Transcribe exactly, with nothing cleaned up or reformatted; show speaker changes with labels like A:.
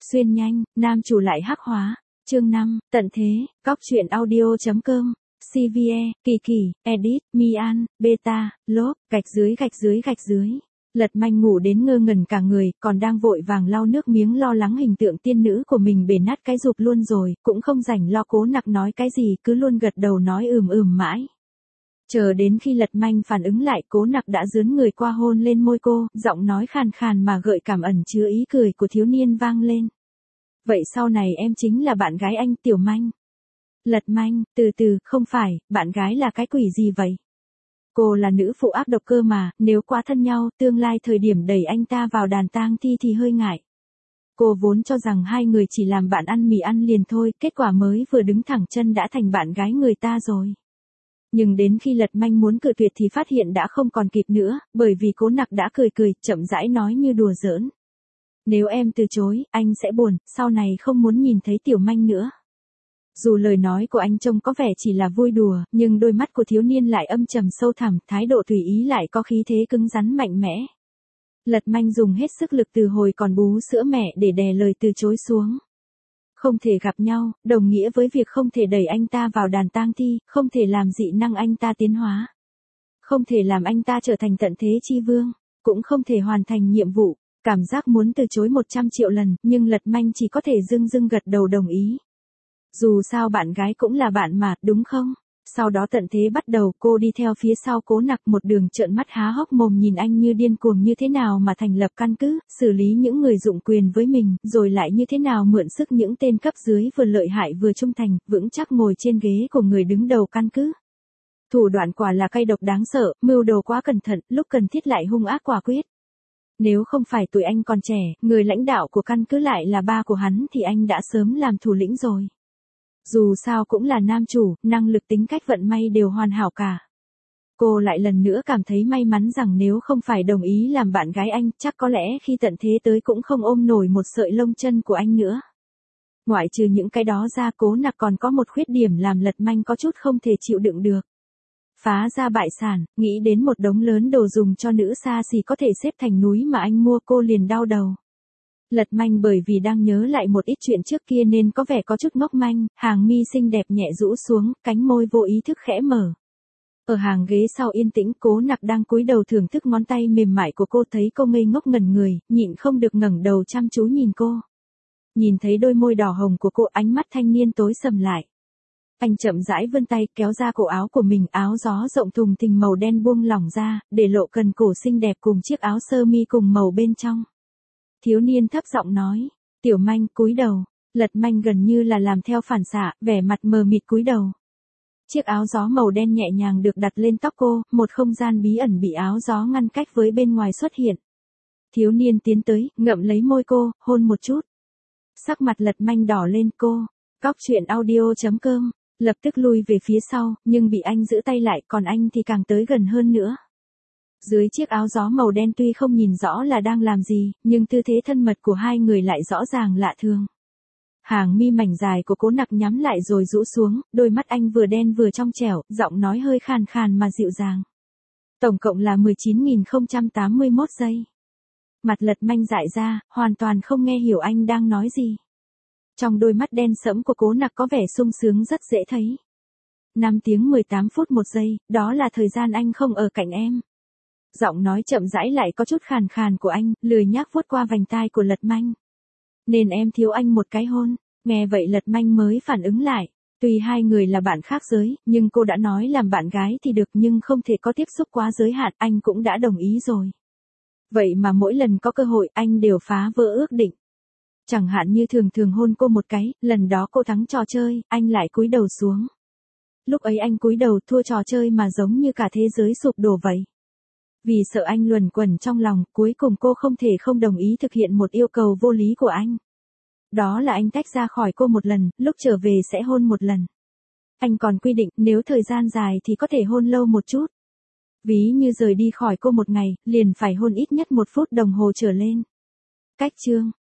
A: Xuyên nhanh, nam chủ lại hắc hóa. Chương năm, tận thế, cóc truyện audio.com, xê vê e, Kỳ Kỳ, Edit, Mian, Beta, Lốp, gạch dưới gạch dưới gạch dưới. Lật Manh ngủ đến ngơ ngẩn cả người, còn đang vội vàng lau nước miếng lo lắng hình tượng tiên nữ của mình bể nát cái rụp luôn rồi, cũng không rảnh lo Cố Nặc nói cái gì, cứ luôn gật đầu nói ừm ừm mãi. Chờ đến khi Lật Manh phản ứng lại, Cố Nặc đã dướn người qua hôn lên môi cô, giọng nói khàn khàn mà gợi cảm ẩn chứa ý cười của thiếu niên vang lên. Vậy sau này em chính là bạn gái anh, Tiểu Manh. Lật Manh, từ từ, không phải, bạn gái là cái quỷ gì vậy? Cô là nữ phụ ác độc cơ mà, nếu quá thân nhau, tương lai thời điểm đẩy anh ta vào đàn tang thi thì hơi ngại. Cô vốn cho rằng hai người chỉ làm bạn ăn mì ăn liền thôi, kết quả mới vừa đứng thẳng chân đã thành bạn gái người ta rồi. Nhưng đến khi Lật Manh muốn cự tuyệt thì phát hiện đã không còn kịp nữa, bởi vì Cố Nặc đã cười cười, chậm rãi nói như đùa giỡn. Nếu em từ chối, anh sẽ buồn, sau này không muốn nhìn thấy Tiểu Manh nữa. Dù lời nói của anh trông có vẻ chỉ là vui đùa, nhưng đôi mắt của thiếu niên lại âm trầm sâu thẳm, thái độ tùy ý lại có khí thế cứng rắn mạnh mẽ. Lật Manh dùng hết sức lực từ hồi còn bú sữa mẹ để đè lời từ chối xuống. Không thể gặp nhau, đồng nghĩa với việc không thể đẩy anh ta vào đàn tang thi, không thể làm dị năng anh ta tiến hóa. Không thể làm anh ta trở thành tận thế chi vương, cũng không thể hoàn thành nhiệm vụ. Cảm giác muốn từ chối một trăm triệu lần, nhưng Lật Manh chỉ có thể dưng dưng gật đầu đồng ý. Dù sao bạn gái cũng là bạn mà, đúng không? Sau đó tận thế bắt đầu, cô đi theo phía sau Cố Nặc một đường trợn mắt há hốc mồm nhìn anh như điên cuồng như thế nào mà thành lập căn cứ, xử lý những người dụng quyền với mình, rồi lại như thế nào mượn sức những tên cấp dưới vừa lợi hại vừa trung thành, vững chắc ngồi trên ghế của người đứng đầu căn cứ. Thủ đoạn quả là cay độc đáng sợ, mưu đồ quá cẩn thận, lúc cần thiết lại hung ác quả quyết. Nếu không phải tuổi anh còn trẻ, người lãnh đạo của căn cứ lại là ba của hắn thì anh đã sớm làm thủ lĩnh rồi. Dù sao cũng là nam chủ, năng lực tính cách vận may đều hoàn hảo cả. Cô lại lần nữa cảm thấy may mắn rằng nếu không phải đồng ý làm bạn gái anh, chắc có lẽ khi tận thế tới cũng không ôm nổi một sợi lông chân của anh nữa. Ngoại trừ những cái đó ra, Cố Nặc còn có một khuyết điểm làm Lật Manh có chút không thể chịu đựng được. Phá ra bại sản, nghĩ đến một đống lớn đồ dùng cho nữ xa xỉ có thể xếp thành núi mà anh mua, cô liền đau đầu. Lật Manh bởi vì đang nhớ lại một ít chuyện trước kia nên có vẻ có chút ngốc manh, hàng mi xinh đẹp nhẹ rũ xuống, cánh môi vô ý thức khẽ mở. Ở hàng ghế sau yên tĩnh, Cố Nặc đang cúi đầu thưởng thức ngón tay mềm mại của cô, thấy cô ngây ngốc ngẩn người, nhịn không được ngẩng đầu chăm chú nhìn cô. Nhìn thấy đôi môi đỏ hồng của cô, ánh mắt thanh niên tối sầm lại. Anh chậm rãi vươn tay kéo ra cổ áo của mình, áo gió rộng thùng thình màu đen buông lỏng ra, để lộ cần cổ xinh đẹp cùng chiếc áo sơ mi cùng màu bên trong. Thiếu niên thấp giọng nói, Tiểu Manh, cúi đầu. Lật Manh gần như là làm theo phản xạ, vẻ mặt mờ mịt cúi đầu. Chiếc áo gió màu đen nhẹ nhàng được đặt lên tóc cô, một không gian bí ẩn bị áo gió ngăn cách với bên ngoài xuất hiện. Thiếu niên tiến tới, ngậm lấy môi cô, hôn một chút. Sắc mặt Lật Manh đỏ lên, cô, cóc truyện audio.com, lập tức lui về phía sau, nhưng bị anh giữ tay lại, còn anh thì càng tới gần hơn nữa. Dưới chiếc áo gió màu đen tuy không nhìn rõ là đang làm gì, nhưng tư thế thân mật của hai người lại rõ ràng lạ thường. Hàng mi mảnh dài của Cố Nặc nhắm lại rồi rũ xuống, đôi mắt anh vừa đen vừa trong trẻo, giọng nói hơi khàn khàn mà dịu dàng. Tổng cộng là mười chín nghìn không trăm tám mươi mốt giây. Mặt Lật Manh dại ra, hoàn toàn không nghe hiểu anh đang nói gì. Trong đôi mắt đen sẫm của Cố Nặc có vẻ sung sướng rất dễ thấy. năm tiếng mười tám phút một giây, đó là thời gian anh không ở cạnh em. Giọng nói chậm rãi lại có chút khàn khàn của anh, lười nhác vuốt qua vành tai của Lật Manh. Nên em thiếu anh một cái hôn. Nghe vậy Lật Manh mới phản ứng lại. Tuy hai người là bạn khác giới, nhưng cô đã nói làm bạn gái thì được, nhưng không thể có tiếp xúc quá giới hạn, anh cũng đã đồng ý rồi. Vậy mà mỗi lần có cơ hội anh đều phá vỡ ước định. Chẳng hạn như thường thường hôn cô một cái, lần đó cô thắng trò chơi, anh lại cúi đầu xuống. Lúc ấy anh cúi đầu thua trò chơi mà giống như cả thế giới sụp đổ vậy. Vì sợ anh luẩn quẩn trong lòng, cuối cùng cô không thể không đồng ý thực hiện một yêu cầu vô lý của anh. Đó là anh tách ra khỏi cô một lần, lúc trở về sẽ hôn một lần. Anh còn quy định, nếu thời gian dài thì có thể hôn lâu một chút. Ví như rời đi khỏi cô một ngày, liền phải hôn ít nhất một phút đồng hồ trở lên. Cách chương.